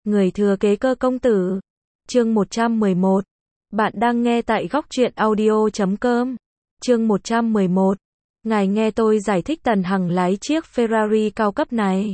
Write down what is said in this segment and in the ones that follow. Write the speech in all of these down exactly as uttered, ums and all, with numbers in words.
Người thừa kế Cơ công tử. Chương một trăm mười một. Bạn đang nghe tại góc truyện audio chấm com. Chương một trăm mười một. Ngài nghe tôi giải thích Tần Hằng lái chiếc Ferrari cao cấp này.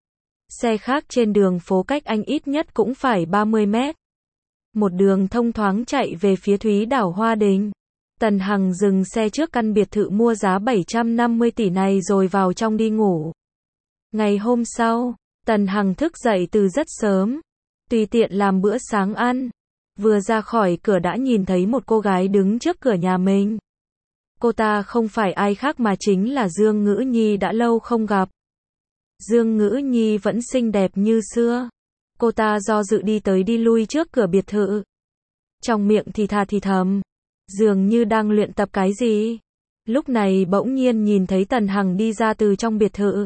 Xe khác trên đường phố cách anh ít nhất cũng phải ba mươi mét. Một đường thông thoáng chạy về phía Thúy Đảo Hoa Đình. Tần Hằng dừng xe trước căn biệt thự mua giá bảy trăm năm mươi tỷ này rồi vào trong đi ngủ. Ngày hôm sau, Tần Hằng thức dậy từ rất sớm, tùy tiện làm bữa sáng ăn. Vừa ra khỏi cửa đã nhìn thấy một cô gái đứng trước cửa nhà mình. Cô ta không phải ai khác mà chính là Dương Ngữ Nhi đã lâu không gặp. Dương Ngữ Nhi vẫn xinh đẹp như xưa. Cô ta do dự đi tới đi lui trước cửa biệt thự. Trong miệng thì thà thì thầm, dường như đang luyện tập cái gì. Lúc này bỗng nhiên nhìn thấy Tần Hằng đi ra từ trong biệt thự.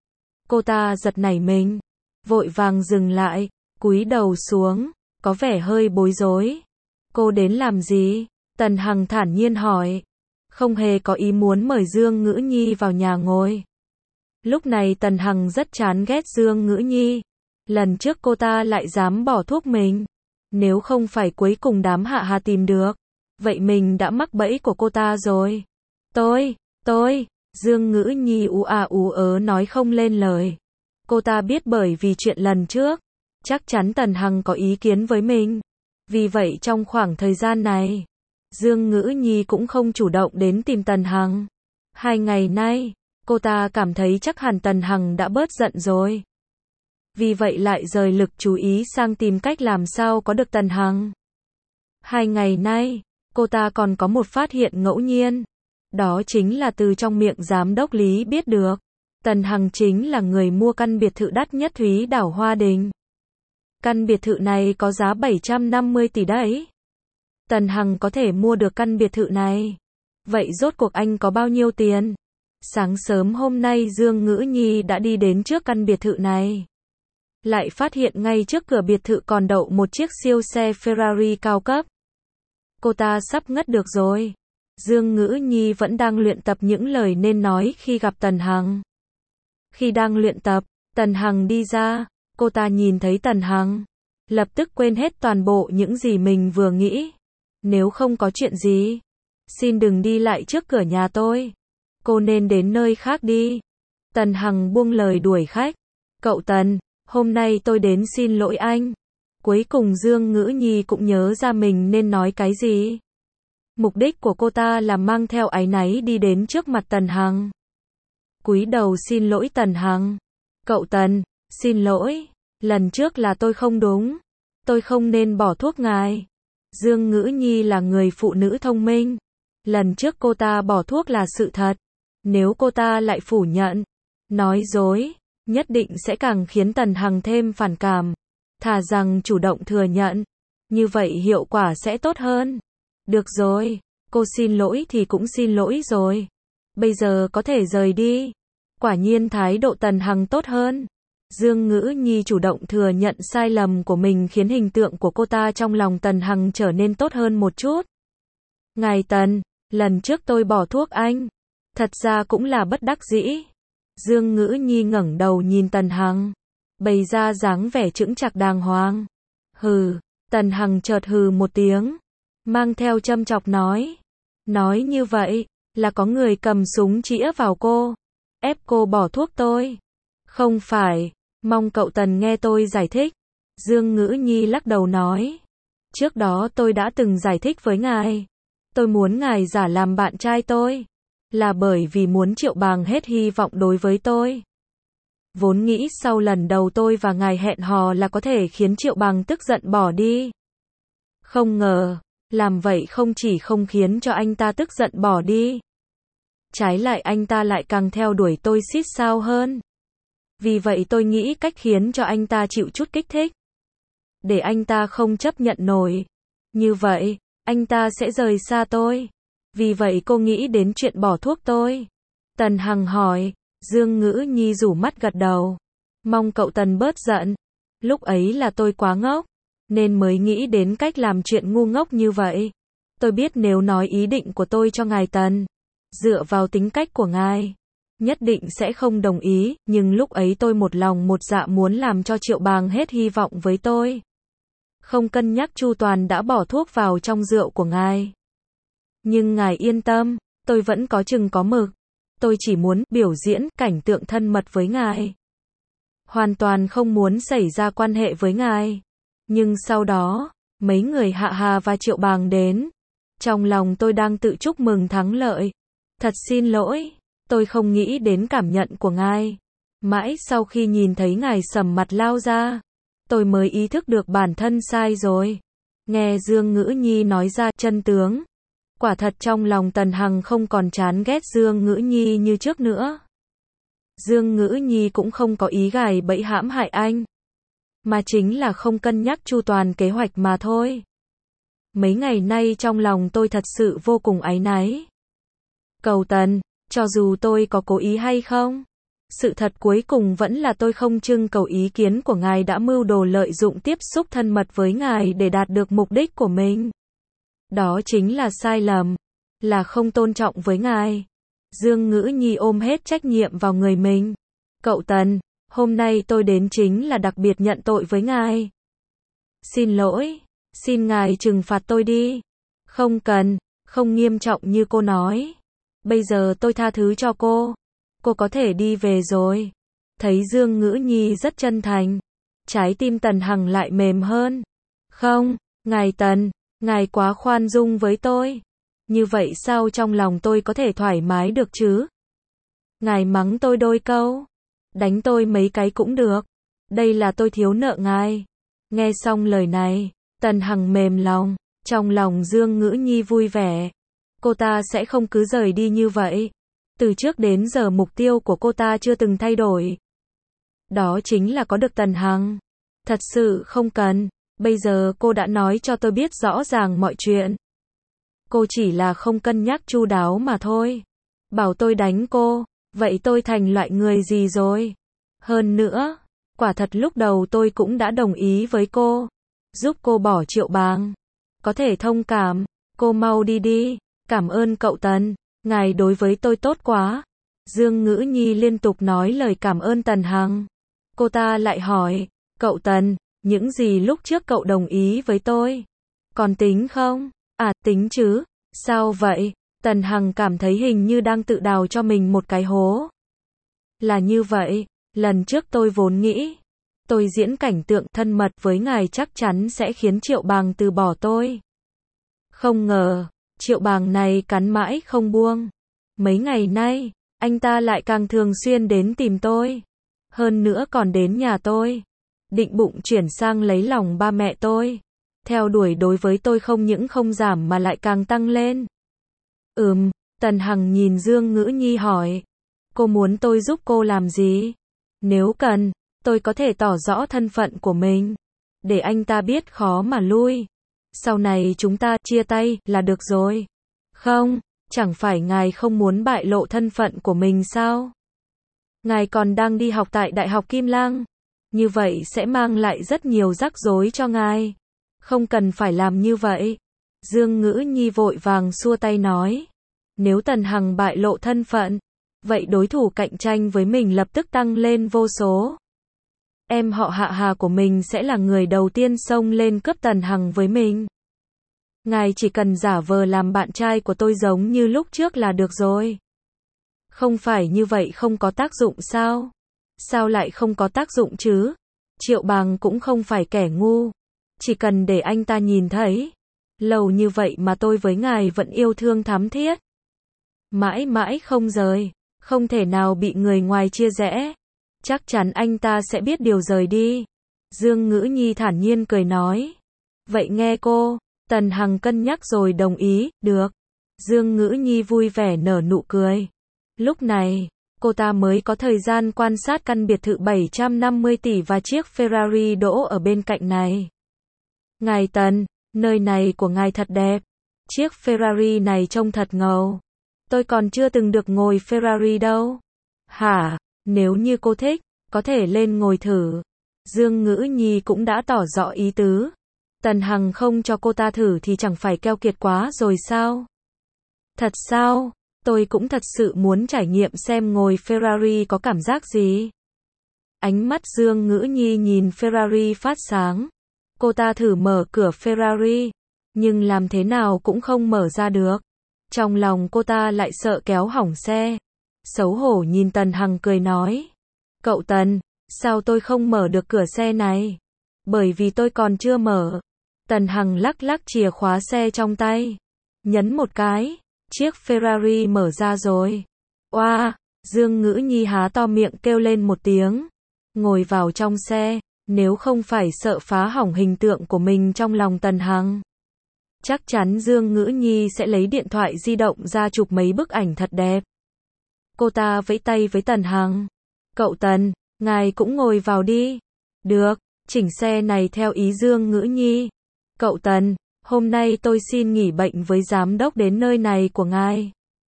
Cô ta giật nảy mình, vội vàng dừng lại, cúi đầu xuống, có vẻ hơi bối rối. Cô đến làm gì? Tần Hằng thản nhiên hỏi. Không hề có ý muốn mời Dương Ngữ Nhi vào nhà ngồi. Lúc này Tần Hằng rất chán ghét Dương Ngữ Nhi. Lần trước cô ta lại dám bỏ thuốc mình. Nếu không phải cuối cùng đám Hạ Hà tìm được, vậy mình đã mắc bẫy của cô ta rồi. Tôi, tôi, Dương Ngữ Nhi ú à ú ớ nói không lên lời. Cô ta biết bởi vì chuyện lần trước, chắc chắn Tần Hằng có ý kiến với mình. Vì vậy trong khoảng thời gian này, Dương Ngữ Nhi cũng không chủ động đến tìm Tần Hằng. Hai ngày nay, cô ta cảm thấy chắc hẳn Tần Hằng đã bớt giận rồi. Vì vậy lại rời lực chú ý sang tìm cách làm sao có được Tần Hằng. Hai ngày nay, cô ta còn có một phát hiện ngẫu nhiên. Đó chính là từ trong miệng giám đốc Lý biết được, Tần Hằng chính là người mua căn biệt thự đắt nhất Thúy Đảo Hoa Đình. Căn biệt thự này có giá bảy trăm năm mươi tỷ đấy. Tần Hằng có thể mua được căn biệt thự này. Vậy rốt cuộc anh có bao nhiêu tiền? Sáng sớm hôm nay Dương Ngữ Nhi đã đi đến trước căn biệt thự này. Lại phát hiện ngay trước cửa biệt thự còn đậu một chiếc siêu xe Ferrari cao cấp. Cô ta sắp ngất được rồi. Dương Ngữ Nhi vẫn đang luyện tập những lời nên nói khi gặp Tần Hằng. Khi đang luyện tập, Tần Hằng đi ra, cô ta nhìn thấy Tần Hằng, lập tức quên hết toàn bộ những gì mình vừa nghĩ. Nếu không có chuyện gì, xin đừng đi lại trước cửa nhà tôi. Cô nên đến nơi khác đi. Tần Hằng buông lời đuổi khách. Cậu Tần, hôm nay tôi đến xin lỗi anh. Cuối cùng Dương Ngữ Nhi cũng nhớ ra mình nên nói cái gì. Mục đích của cô ta là mang theo áy náy đi đến trước mặt Tần Hằng. Cúi đầu xin lỗi Tần Hằng. Cậu Tần, xin lỗi, lần trước là tôi không đúng. Tôi không nên bỏ thuốc ngài. Dương Ngữ Nhi là người phụ nữ thông minh. Lần trước cô ta bỏ thuốc là sự thật. Nếu cô ta lại phủ nhận, nói dối, nhất định sẽ càng khiến Tần Hằng thêm phản cảm. Thà rằng chủ động thừa nhận, như vậy hiệu quả sẽ tốt hơn. Được rồi, cô xin lỗi thì cũng xin lỗi rồi. Bây giờ có thể rời đi. Quả nhiên thái độ Tần Hằng tốt hơn. Dương Ngữ Nhi chủ động thừa nhận sai lầm của mình khiến hình tượng của cô ta trong lòng Tần Hằng trở nên tốt hơn một chút. Ngài Tần, lần trước tôi bỏ thuốc anh. Thật ra cũng là bất đắc dĩ. Dương Ngữ Nhi ngẩng đầu nhìn Tần Hằng, bày ra dáng vẻ chững chạc đàng hoàng. Hừ, Tần Hằng chợt hừ một tiếng, mang theo châm chọc nói. Nói như vậy, là có người cầm súng chĩa vào cô, ép cô bỏ thuốc tôi. Không phải, mong cậu Tần nghe tôi giải thích. Dương Ngữ Nhi lắc đầu nói. Trước đó tôi đã từng giải thích với ngài. Tôi muốn ngài giả làm bạn trai tôi, là bởi vì muốn Triệu Bàng hết hy vọng đối với tôi. Vốn nghĩ sau lần đầu tôi và ngài hẹn hò là có thể khiến Triệu Bàng tức giận bỏ đi. Không ngờ, làm vậy không chỉ không khiến cho anh ta tức giận bỏ đi. Trái lại anh ta lại càng theo đuổi tôi xít sao hơn. Vì vậy tôi nghĩ cách khiến cho anh ta chịu chút kích thích. Để anh ta không chấp nhận nổi. Như vậy, anh ta sẽ rời xa tôi. Vì vậy cô nghĩ đến chuyện bỏ thuốc tôi. Tần Hằng hỏi. Dương Ngữ Nhi rủ mắt gật đầu. Mong cậu Tần bớt giận. Lúc ấy là tôi quá ngốc, nên mới nghĩ đến cách làm chuyện ngu ngốc như vậy. Tôi biết nếu nói ý định của tôi cho ngài Tần, dựa vào tính cách của ngài, nhất định sẽ không đồng ý, nhưng lúc ấy tôi một lòng một dạ muốn làm cho Triệu Bàng hết hy vọng với tôi. Không cân nhắc chu toàn đã bỏ thuốc vào trong rượu của ngài. Nhưng ngài yên tâm, tôi vẫn có chừng có mực. Tôi chỉ muốn biểu diễn cảnh tượng thân mật với ngài. Hoàn toàn không muốn xảy ra quan hệ với ngài. Nhưng sau đó, mấy người Hạ Hà và Triệu Bàng đến. Trong lòng tôi đang tự chúc mừng thắng lợi. Thật xin lỗi, tôi không nghĩ đến cảm nhận của ngài. Mãi sau khi nhìn thấy ngài sầm mặt lao ra, tôi mới ý thức được bản thân sai rồi. Nghe Dương Ngữ Nhi nói ra chân tướng. Quả thật trong lòng Tần Hằng không còn chán ghét Dương Ngữ Nhi như trước nữa. Dương Ngữ Nhi cũng không có ý gài bẫy hãm hại anh. Mà chính là không cân nhắc chu toàn kế hoạch mà thôi. Mấy ngày nay trong lòng tôi thật sự vô cùng áy náy. Cầu Tần, cho dù tôi có cố ý hay không, sự thật cuối cùng vẫn là tôi không trưng cầu ý kiến của ngài đã mưu đồ lợi dụng tiếp xúc thân mật với ngài để đạt được mục đích của mình. Đó chính là sai lầm, là không tôn trọng với ngài. Dương Ngữ Nhi ôm hết trách nhiệm vào người mình. Cậu Tần, hôm nay tôi đến chính là đặc biệt nhận tội với ngài. Xin lỗi, xin ngài trừng phạt tôi đi. Không cần, không nghiêm trọng như cô nói. Bây giờ tôi tha thứ cho cô. Cô có thể đi về rồi. Thấy Dương Ngữ Nhi rất chân thành. Trái tim Tần Hằng lại mềm hơn. Không, ngài Tần, ngài quá khoan dung với tôi. Như vậy sao trong lòng tôi có thể thoải mái được chứ? Ngài mắng tôi đôi câu. Đánh tôi mấy cái cũng được. Đây là tôi thiếu nợ ngài. Nghe xong lời này, Tần Hằng mềm lòng. Trong lòng Dương Ngữ Nhi vui vẻ. Cô ta sẽ không cứ rời đi như vậy. Từ trước đến giờ mục tiêu của cô ta chưa từng thay đổi. Đó chính là có được Tần Hằng. Thật sự không cần. Bây giờ cô đã nói cho tôi biết rõ ràng mọi chuyện. Cô chỉ là không cân nhắc chu đáo mà thôi. Bảo tôi đánh cô, vậy tôi thành loại người gì rồi? Hơn nữa, quả thật lúc đầu tôi cũng đã đồng ý với cô. Giúp cô bỏ Triệu Bàng. Có thể thông cảm, cô mau đi đi. Cảm ơn cậu Tần, ngài đối với tôi tốt quá. Dương Ngữ Nhi liên tục nói lời cảm ơn Tần Hằng. Cô ta lại hỏi, cậu Tần, những gì lúc trước cậu đồng ý với tôi? Còn tính không? À, tính chứ. Sao vậy? Tần Hằng cảm thấy hình như đang tự đào cho mình một cái hố. Là như vậy, lần trước tôi vốn nghĩ, tôi diễn cảnh tượng thân mật với ngài chắc chắn sẽ khiến Triệu Bàng từ bỏ tôi. Không ngờ, Triệu Bàng này cắn mãi không buông. Mấy ngày nay, anh ta lại càng thường xuyên đến tìm tôi. Hơn nữa còn đến nhà tôi. Định bụng chuyển sang lấy lòng ba mẹ tôi. Theo đuổi đối với tôi không những không giảm mà lại càng tăng lên. Ừm, Tần Hằng nhìn Dương Ngữ Nhi hỏi. Cô muốn tôi giúp cô làm gì? Nếu cần, tôi có thể tỏ rõ thân phận của mình. Để anh ta biết khó mà lui. Sau này chúng ta chia tay là được rồi. Không, chẳng phải ngài không muốn bại lộ thân phận của mình sao? Ngài còn đang đi học tại Đại học Kim Lăng. Như vậy sẽ mang lại rất nhiều rắc rối cho ngài. Không cần phải làm như vậy. Dương Ngữ Nhi vội vàng xua tay nói. Nếu Tần Hằng bại lộ thân phận, vậy đối thủ cạnh tranh với mình lập tức tăng lên vô số. Em họ Hạ Hà của mình sẽ là người đầu tiên xông lên cướp Tần Hằng với mình. Ngài chỉ cần giả vờ làm bạn trai của tôi giống như lúc trước là được rồi. Không phải như vậy không có tác dụng sao? Sao lại không có tác dụng chứ? Triệu Bàng cũng không phải kẻ ngu. Chỉ cần để anh ta nhìn thấy. Lâu như vậy mà tôi với ngài vẫn yêu thương thắm thiết. Mãi mãi không rời. Không thể nào bị người ngoài chia rẽ. Chắc chắn anh ta sẽ biết điều rời đi. Dương Ngữ Nhi thản nhiên cười nói. Vậy nghe cô. Tần Hằng cân nhắc rồi đồng ý. Được. Dương Ngữ Nhi vui vẻ nở nụ cười. Lúc này, cô ta mới có thời gian quan sát căn biệt thự bảy trăm năm mươi tỷ và chiếc Ferrari đỗ ở bên cạnh này. Ngài Tần, nơi này của ngài thật đẹp. Chiếc Ferrari này trông thật ngầu. Tôi còn chưa từng được ngồi Ferrari đâu. Hả, nếu như cô thích, có thể lên ngồi thử. Dương Ngữ Nhi cũng đã tỏ rõ ý tứ. Tần Hằng không cho cô ta thử thì chẳng phải keo kiệt quá rồi sao? Thật sao? Tôi cũng thật sự muốn trải nghiệm xem ngồi Ferrari có cảm giác gì. Ánh mắt Dương Ngữ Nhi nhìn Ferrari phát sáng. Cô ta thử mở cửa Ferrari, nhưng làm thế nào cũng không mở ra được. Trong lòng cô ta lại sợ kéo hỏng xe. Xấu hổ nhìn Tần Hằng cười nói. Cậu Tần, sao tôi không mở được cửa xe này? Bởi vì tôi còn chưa mở. Tần Hằng lắc lắc chìa khóa xe trong tay. Nhấn một cái, chiếc Ferrari mở ra rồi. Oa, wow, Dương Ngữ Nhi há to miệng kêu lên một tiếng. Ngồi vào trong xe, nếu không phải sợ phá hỏng hình tượng của mình trong lòng Tần Hằng. Chắc chắn Dương Ngữ Nhi sẽ lấy điện thoại di động ra chụp mấy bức ảnh thật đẹp. Cô ta vẫy tay với Tần Hằng. Cậu Tần, ngài cũng ngồi vào đi. Được, chỉnh xe này theo ý Dương Ngữ Nhi. Cậu Tần, hôm nay tôi xin nghỉ bệnh với giám đốc đến nơi này của ngài.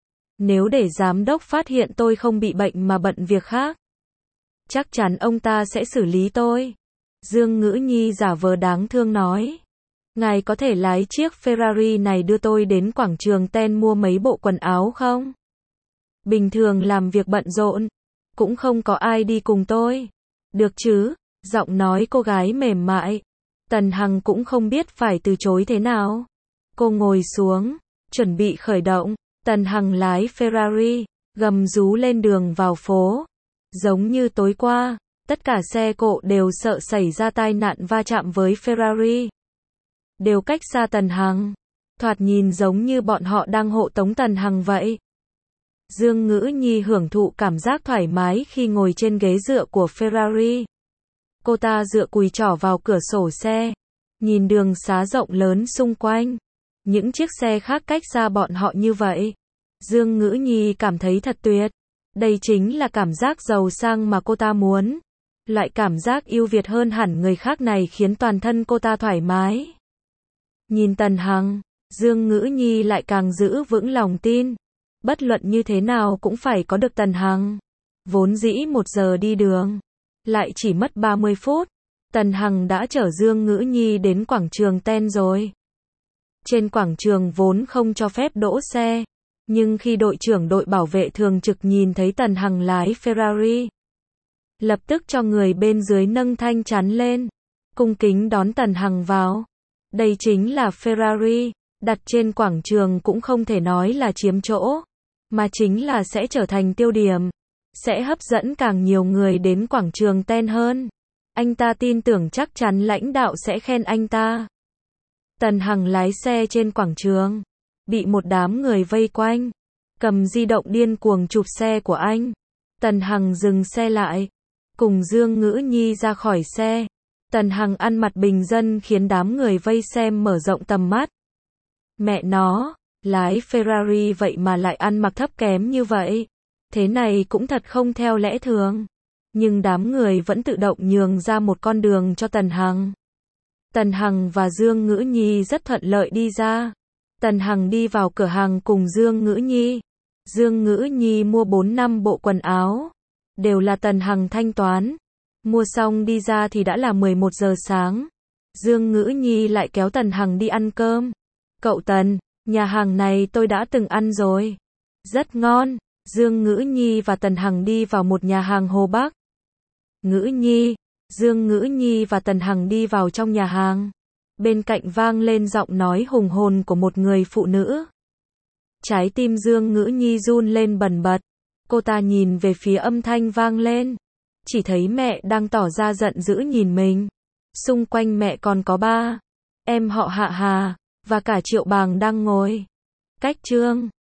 Nếu để giám đốc phát hiện tôi không bị bệnh mà bận việc khác, chắc chắn ông ta sẽ xử lý tôi. Dương Ngữ Nhi giả vờ đáng thương nói. Ngài có thể lái chiếc Ferrari này đưa tôi đến quảng trường Ten mua mấy bộ quần áo không? Bình thường làm việc bận rộn, cũng không có ai đi cùng tôi. Được chứ? Giọng nói cô gái mềm mại. Tần Hằng cũng không biết phải từ chối thế nào. Cô ngồi xuống, chuẩn bị khởi động. Tần Hằng lái Ferrari, gầm rú lên đường vào phố. Giống như tối qua, tất cả xe cộ đều sợ xảy ra tai nạn va chạm với Ferrari. Đều cách xa Tần Hằng. Thoạt nhìn giống như bọn họ đang hộ tống Tần Hằng vậy. Dương Ngữ Nhi hưởng thụ cảm giác thoải mái khi ngồi trên ghế dựa của Ferrari. Cô ta dựa cùi trỏ vào cửa sổ xe, nhìn đường xá rộng lớn xung quanh. Những chiếc xe khác cách xa bọn họ như vậy. Dương Ngữ Nhi cảm thấy thật tuyệt. Đây chính là cảm giác giàu sang mà cô ta muốn. Loại cảm giác ưu việt hơn hẳn người khác này khiến toàn thân cô ta thoải mái. Nhìn Tần Hằng, Dương Ngữ Nhi lại càng giữ vững lòng tin. Bất luận như thế nào cũng phải có được Tần Hằng. Vốn dĩ một giờ đi đường, lại chỉ mất ba mươi phút. Tần Hằng đã chở Dương Ngữ Nhi đến quảng trường Ten rồi. Trên quảng trường vốn không cho phép đỗ xe. Nhưng khi đội trưởng đội bảo vệ thường trực nhìn thấy Tần Hằng lái Ferrari, lập tức cho người bên dưới nâng thanh chắn lên, cung kính đón Tần Hằng vào. Đây chính là Ferrari, đặt trên quảng trường cũng không thể nói là chiếm chỗ, mà chính là sẽ trở thành tiêu điểm, sẽ hấp dẫn càng nhiều người đến quảng trường Ten hơn. Anh ta tin tưởng chắc chắn lãnh đạo sẽ khen anh ta. Tần Hằng lái xe trên quảng trường, bị một đám người vây quanh, cầm di động điên cuồng chụp xe của anh. Tần Hằng dừng xe lại, cùng Dương Ngữ Nhi ra khỏi xe. Tần Hằng ăn mặc bình dân khiến đám người vây xem mở rộng tầm mắt. Mẹ nó, lái Ferrari vậy mà lại ăn mặc thấp kém như vậy. Thế này cũng thật không theo lẽ thường. Nhưng đám người vẫn tự động nhường ra một con đường cho Tần Hằng. Tần Hằng và Dương Ngữ Nhi rất thuận lợi đi ra. Tần Hằng đi vào cửa hàng cùng Dương Ngữ Nhi. Dương Ngữ Nhi mua bốn năm bộ quần áo. Đều là Tần Hằng thanh toán. Mua xong đi ra thì đã là mười một giờ sáng. Dương Ngữ Nhi lại kéo Tần Hằng đi ăn cơm. Cậu Tần, nhà hàng này tôi đã từng ăn rồi. Rất ngon. Dương Ngữ Nhi và Tần Hằng đi vào một nhà hàng Hồ Bắc. Ngữ Nhi, Dương Ngữ Nhi và Tần Hằng đi vào trong nhà hàng. Bên cạnh vang lên giọng nói hùng hồn của một người phụ nữ. Trái tim Dương Ngữ Nhi run lên bần bật. Cô ta nhìn về phía âm thanh vang lên. Chỉ thấy mẹ đang tỏ ra giận dữ nhìn mình. Xung quanh mẹ còn có ba em họ Hạ Hà, và cả Triệu Bàng đang ngồi. Cách Trương,